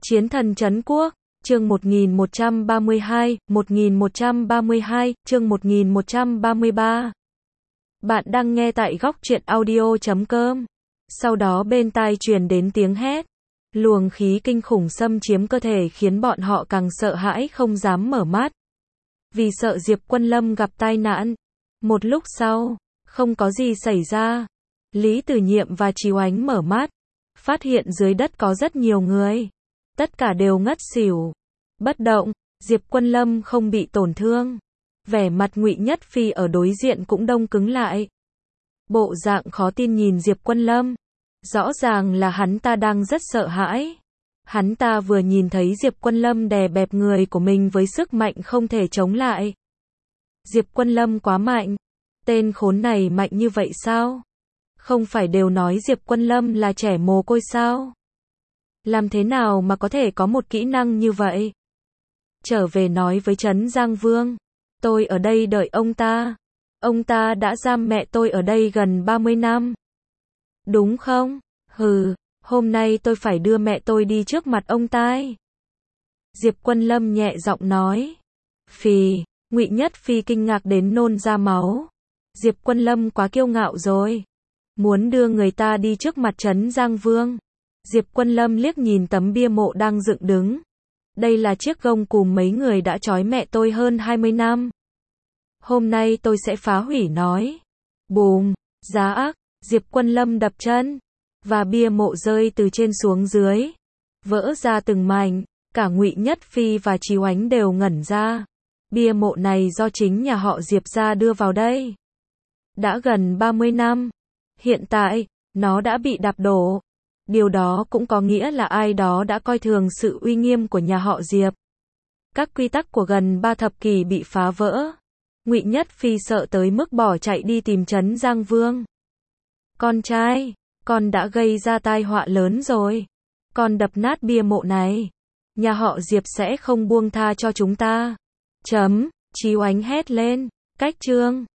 Chiến thần trấn quốc, chương 1132, chương 1133. Bạn đang nghe tại góc truyện audio.com. Sau đó bên tai truyền đến tiếng hét. Luồng khí kinh khủng xâm chiếm cơ thể khiến bọn họ càng sợ hãi không dám mở mắt. Vì sợ Diệp Quân Lâm gặp tai nạn. Một lúc sau, không có gì xảy ra. Lý Tử Nhiệm và Trì Oánh mở mắt. Phát hiện dưới đất có rất nhiều người. Tất cả đều ngất xỉu. Bất động, Diệp Quân Lâm không bị tổn thương. Vẻ mặt Ngụy Nhất Phi ở đối diện cũng đông cứng lại. Bộ dạng khó tin nhìn Diệp Quân Lâm. Rõ ràng là hắn ta đang rất sợ hãi. Hắn ta vừa nhìn thấy Diệp Quân Lâm đè bẹp người của mình với sức mạnh không thể chống lại. Diệp Quân Lâm quá mạnh. Tên khốn này mạnh như vậy sao? Không phải đều nói Diệp Quân Lâm là trẻ mồ côi sao? Làm thế nào mà có thể có một kỹ năng như vậy? Trở về nói với Trấn Giang Vương. Tôi ở đây đợi ông ta. Ông ta đã giam mẹ tôi ở đây gần 30 năm. Đúng không? Hừ, hôm nay tôi phải đưa mẹ tôi đi trước mặt ông ta. Diệp Quân Lâm nhẹ giọng nói. Phì, Ngụy Nhất Phi kinh ngạc đến nôn ra máu. Diệp Quân Lâm quá kiêu ngạo rồi. Muốn đưa người ta đi trước mặt Trấn Giang Vương. Diệp Quân Lâm liếc nhìn tấm bia mộ đang dựng đứng. Đây là chiếc gông cùm mấy người đã trói mẹ tôi hơn 20 năm. Hôm nay tôi sẽ phá hủy nói. Bùm, giá ác, Diệp Quân Lâm đập chân. Và bia mộ rơi từ trên xuống dưới. Vỡ ra từng mảnh, cả Ngụy Nhất Phi và Trì Oánh đều ngẩn ra. Bia mộ này do chính nhà họ Diệp gia đưa vào đây. Đã gần 30 năm. Hiện tại, nó đã bị đạp đổ. Điều đó cũng có nghĩa là ai đó đã coi thường sự uy nghiêm của nhà họ Diệp. Các quy tắc của gần 3 thập kỷ bị phá vỡ. Ngụy Nhất Phi sợ tới mức bỏ chạy đi tìm Trấn Giang Vương. Con trai, con đã gây ra tai họa lớn rồi. Con đập nát bia mộ này. Nhà họ Diệp sẽ không buông tha cho chúng ta. Chấm, Chí Oánh hét lên. Cách chương